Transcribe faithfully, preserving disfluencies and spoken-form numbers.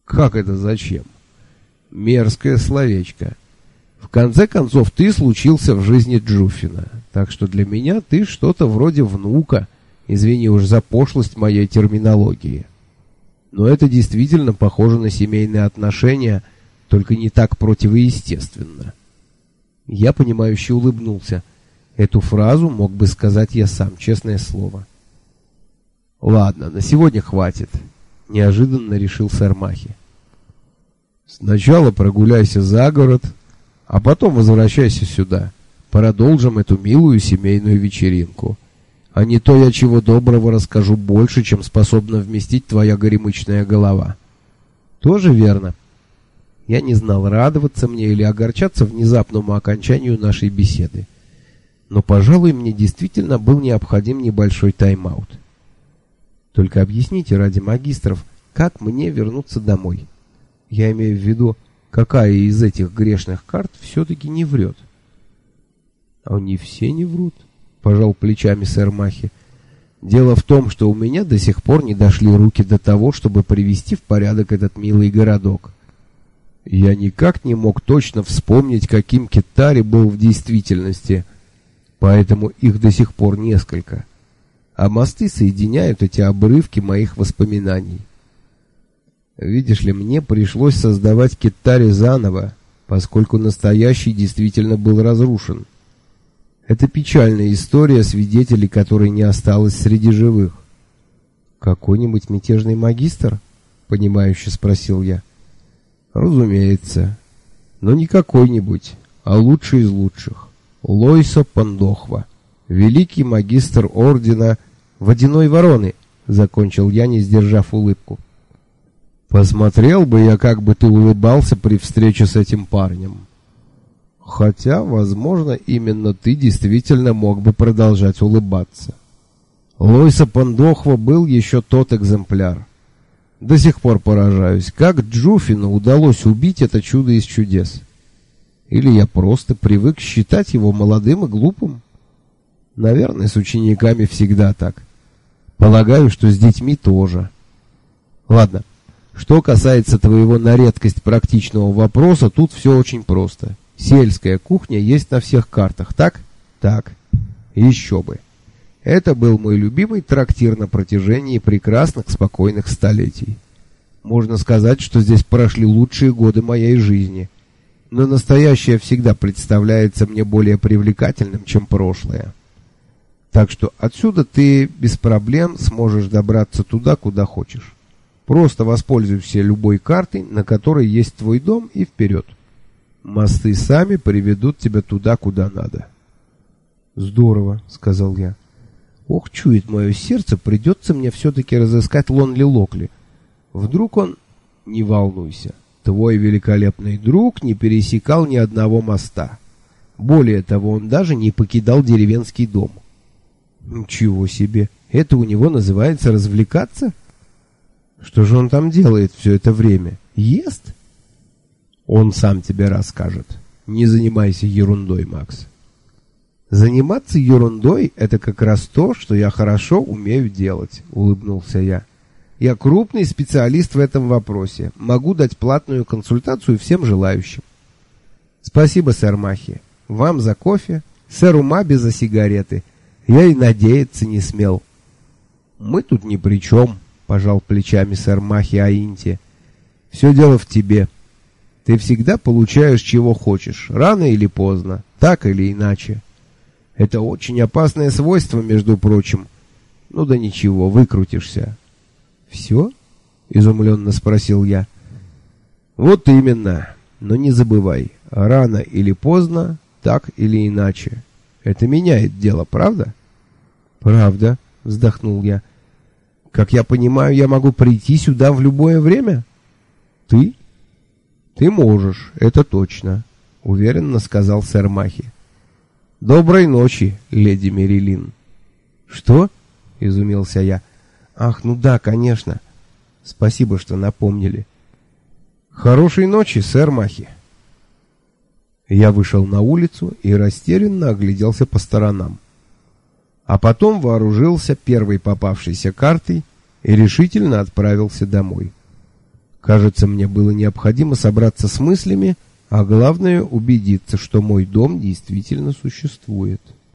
Как это зачем? Мерзкое словечко. В конце концов, ты случился в жизни Джуфина, так что для меня ты что-то вроде внука. Извини уж за пошлость моей терминологии. Но это действительно похоже на семейные отношения, только не так противоестественно. Я понимающе улыбнулся. Эту фразу мог бы сказать я сам, честное слово. Ладно, на сегодня хватит, неожиданно решил сэр Махи. Сначала прогуляйся за город, а потом возвращайся сюда. Продолжим эту милую семейную вечеринку. А не то я чего доброго расскажу больше, чем способна вместить твоя горемычная голова. Тоже верно. Я не знал, радоваться мне или огорчаться внезапному окончанию нашей беседы. Но, пожалуй, мне действительно был необходим небольшой тайм-аут. Только объясните ради магистров, как мне вернуться домой. Я имею в виду, какая из этих грешных карт все-таки не врет. А они все не врут, пожал плечами сэр Махи. Дело в том, что у меня до сих пор не дошли руки до того, чтобы привести в порядок этот милый городок. Я никак не мог точно вспомнить, каким Китари был в действительности, поэтому их до сих пор несколько. А мосты соединяют эти обрывки моих воспоминаний. Видишь ли, мне пришлось создавать Китари заново, поскольку настоящий действительно был разрушен. Это печальная история, свидетелей которой не осталось среди живых. Какой-нибудь мятежный магистр? Понимающе спросил я. Разумеется, но не какой-нибудь, а лучший из лучших. Лойса Пандохва, великий магистр ордена Водяной Вороны, закончил я, не сдержав улыбку. Посмотрел бы я, как бы ты улыбался при встрече с этим парнем. Хотя, возможно, именно ты действительно мог бы продолжать улыбаться. Лойса Пандохва был еще тот экземпляр. До сих пор поражаюсь, как Джуфину удалось убить это чудо из чудес. Или я просто привык считать его молодым и глупым? Наверное, с учениками всегда так. Полагаю, что с детьми тоже. Ладно, что касается твоего на редкость практичного вопроса, тут все очень просто. Сельская кухня есть на всех картах, так? Так. Еще бы. Это был мой любимый трактир на протяжении прекрасных, спокойных столетий. Можно сказать, что здесь прошли лучшие годы моей жизни. Но настоящее всегда представляется мне более привлекательным, чем прошлое. Так что отсюда ты без проблем сможешь добраться туда, куда хочешь. Просто воспользуйся любой картой, на которой есть твой дом, и вперед. Мосты сами приведут тебя туда, куда надо. Здорово, сказал я. Ох, чует мое сердце, придется мне все-таки разыскать Лонли Локли. Вдруг он... Не волнуйся, твой великолепный друг не пересекал ни одного моста. Более того, он даже не покидал деревенский дом. Ничего себе, это у него называется развлекаться? Что же он там делает все это время? Ест? Он сам тебе расскажет. Не занимайся ерундой, Макс. Заниматься ерундой — это как раз то, что я хорошо умею делать, улыбнулся я. Я крупный специалист в этом вопросе. Могу дать платную консультацию всем желающим. Спасибо, сэр Махи. Вам за кофе, сэру Маби за сигареты. Я и надеяться не смел. Мы тут ни при чем, пожал плечами сэр Махи Аинти. Все дело в тебе. Ты всегда получаешь, чего хочешь, рано или поздно, так или иначе. Это очень опасное свойство, между прочим. Ну да ничего, выкрутишься. Все? Изумленно спросил я. Вот именно. Но не забывай, рано или поздно, так или иначе. Это меняет дело, правда? Правда, вздохнул я. Как я понимаю, я могу прийти сюда в любое время? Ты? Ты можешь, это точно, уверенно сказал сэр Махи. Доброй ночи, леди Мерилин. Что? Изумился я. Ах, ну да, конечно. Спасибо, что напомнили. Хорошей ночи, сэр Махи. Я вышел на улицу и растерянно огляделся по сторонам. А потом вооружился первой попавшейся картой и решительно отправился домой. Кажется, мне было необходимо собраться с мыслями, а главное убедиться, что мой дом действительно существует.